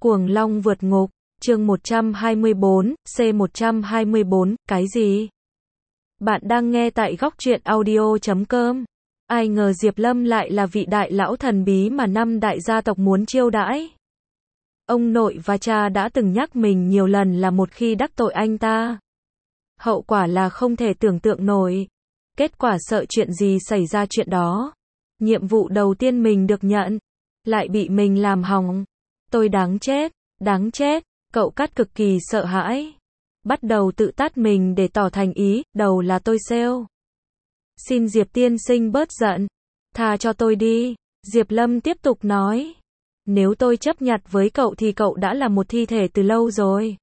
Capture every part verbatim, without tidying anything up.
Cuồng Long vượt ngục, chương một trăm hai mươi bốn, C một trăm hai mươi bốn, cái gì? Bạn đang nghe tại góc truyện audio chấm com. Ai ngờ Diệp Lâm lại là vị đại lão thần bí mà năm đại gia tộc muốn chiêu đãi. Ông nội và cha đã từng nhắc mình nhiều lần là một khi đắc tội anh ta, hậu quả là không thể tưởng tượng nổi. Kết quả sợ chuyện gì xảy ra chuyện đó. Nhiệm vụ đầu tiên mình được nhận, lại bị mình làm hỏng. Tôi đáng chết, đáng chết, cậu Cát cực kỳ sợ hãi. Bắt đầu tự tát mình để tỏ thành ý, đầu là tôi sale. Xin Diệp tiên sinh bớt giận, tha cho tôi đi. Diệp Lâm tiếp tục nói. Nếu tôi chấp nhặt với cậu thì cậu đã là một thi thể từ lâu rồi.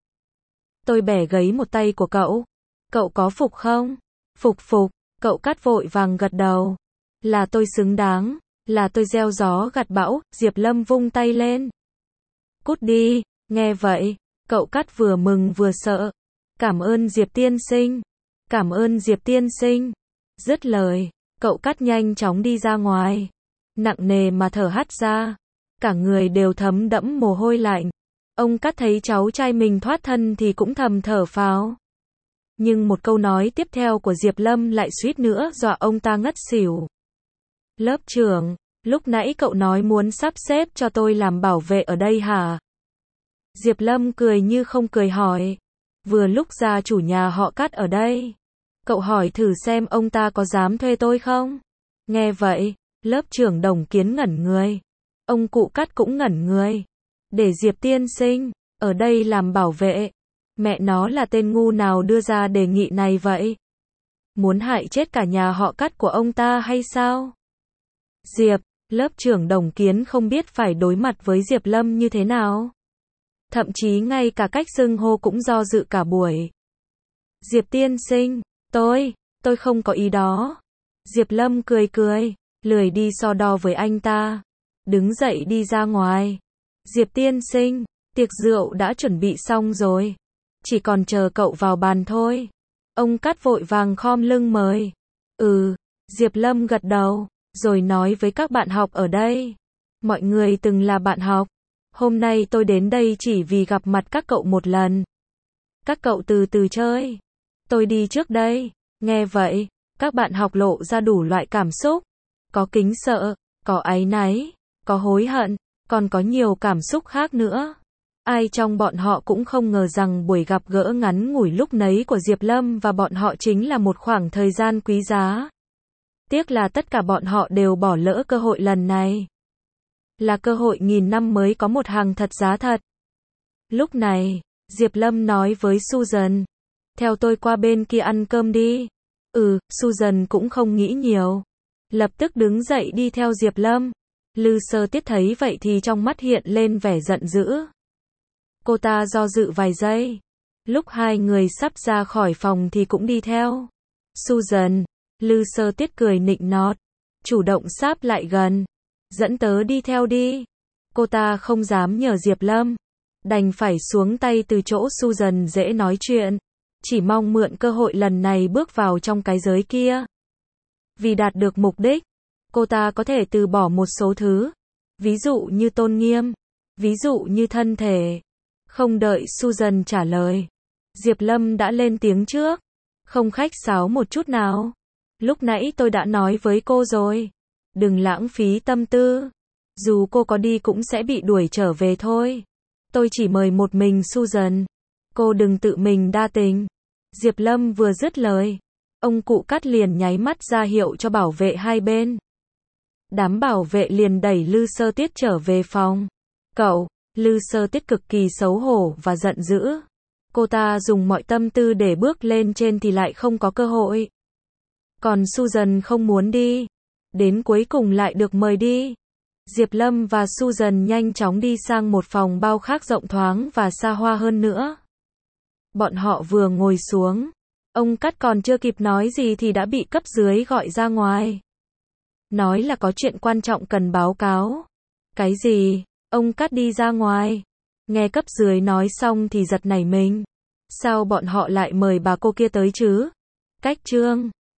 Tôi bẻ gấy một tay của cậu. Cậu có phục không? Phục phục, cậu Cát vội vàng gật đầu. Là tôi xứng đáng, là tôi gieo gió gặt bão. Diệp Lâm vung tay lên. Cút đi, nghe vậy, cậu Cát vừa mừng vừa sợ. Cảm ơn Diệp tiên sinh, cảm ơn Diệp tiên sinh. Dứt lời, cậu Cát nhanh chóng đi ra ngoài. Nặng nề mà thở hắt ra. Cả người đều thấm đẫm mồ hôi lạnh. Ông Cát thấy cháu trai mình thoát thân thì cũng thầm thở phào. Nhưng một câu nói tiếp theo của Diệp Lâm lại suýt nữa dọa ông ta ngất xỉu. Lớp trưởng, lúc nãy cậu nói muốn sắp xếp cho tôi làm bảo vệ ở đây hả? Diệp Lâm cười như không cười hỏi. Vừa lúc gia chủ nhà họ Cát ở đây. Cậu hỏi thử xem ông ta có dám thuê tôi không? Nghe vậy, lớp trưởng Đồng Kiến ngẩn người. Ông cụ Cát cũng ngẩn người. Để Diệp tiên sinh ở đây làm bảo vệ. Mẹ nó là tên ngu nào đưa ra đề nghị này vậy? Muốn hại chết cả nhà họ Cát của ông ta hay sao? Diệp, lớp trưởng Đồng Kiến không biết phải đối mặt với Diệp Lâm như thế nào. Thậm chí ngay cả cách xưng hô cũng do dự cả buổi. Diệp tiên sinh, tôi, tôi không có ý đó. Diệp Lâm cười cười, lười đi so đo với anh ta. Đứng dậy đi ra ngoài. Diệp tiên sinh, tiệc rượu đã chuẩn bị xong rồi. Chỉ còn chờ cậu vào bàn thôi. Ông Cát vội vàng khom lưng mời. Ừ, Diệp Lâm gật đầu, rồi nói với các bạn học ở đây. Mọi người từng là bạn học. Hôm nay tôi đến đây chỉ vì gặp mặt các cậu một lần. Các cậu từ từ chơi. Tôi đi trước đây. Nghe vậy, các bạn học lộ ra đủ loại cảm xúc. Có kính sợ, có áy náy, có hối hận, còn có nhiều cảm xúc khác nữa. Ai trong bọn họ cũng không ngờ rằng buổi gặp gỡ ngắn ngủi lúc nấy của Diệp Lâm và bọn họ chính là một khoảng thời gian quý giá. Tiếc là tất cả bọn họ đều bỏ lỡ cơ hội lần này. Là cơ hội nghìn năm mới có một hàng thật giá thật. Lúc này, Diệp Lâm nói với Susan. Theo tôi qua bên kia ăn cơm đi. Ừ, Susan cũng không nghĩ nhiều. Lập tức đứng dậy đi theo Diệp Lâm. Lư Sơ Tiết thấy vậy thì trong mắt hiện lên vẻ giận dữ. Cô ta do dự vài giây. Lúc hai người sắp ra khỏi phòng thì cũng đi theo. Susan, Lư Sơ Tiết cười nịnh nọt. Chủ động sáp lại gần. Dẫn tớ đi theo đi. Cô ta không dám nhờ Diệp Lâm. Đành phải xuống tay từ chỗ Susan dễ nói chuyện. Chỉ mong mượn cơ hội lần này bước vào trong cái giới kia. Vì đạt được mục đích, cô ta có thể từ bỏ một số thứ. Ví dụ như tôn nghiêm. Ví dụ như thân thể. Không đợi Susan trả lời, Diệp Lâm đã lên tiếng trước. Không khách sáo một chút nào. Lúc nãy tôi đã nói với cô rồi. Đừng lãng phí tâm tư. Dù cô có đi cũng sẽ bị đuổi trở về thôi. Tôi chỉ mời một mình Susan. Cô đừng tự mình đa tình. Diệp Lâm vừa dứt lời, ông cụ Cát liền nháy mắt ra hiệu cho bảo vệ hai bên. Đám bảo vệ liền đẩy Lư Sơ Tiết trở về phòng. Cậu, Lư Sơ Tiết cực kỳ xấu hổ và giận dữ. Cô ta dùng mọi tâm tư để bước lên trên thì lại không có cơ hội. Còn Susan không muốn đi. Đến cuối cùng lại được mời đi. Diệp Lâm và Susan nhanh chóng đi sang một phòng bao khác rộng thoáng và xa hoa hơn nữa. Bọn họ vừa ngồi xuống. Ông Cát còn chưa kịp nói gì thì đã bị cấp dưới gọi ra ngoài. Nói là có chuyện quan trọng cần báo cáo. Cái gì? Ông Cát đi ra ngoài. Nghe cấp dưới nói xong thì giật nảy mình. Sao bọn họ lại mời bà cô kia tới chứ? Cách trương.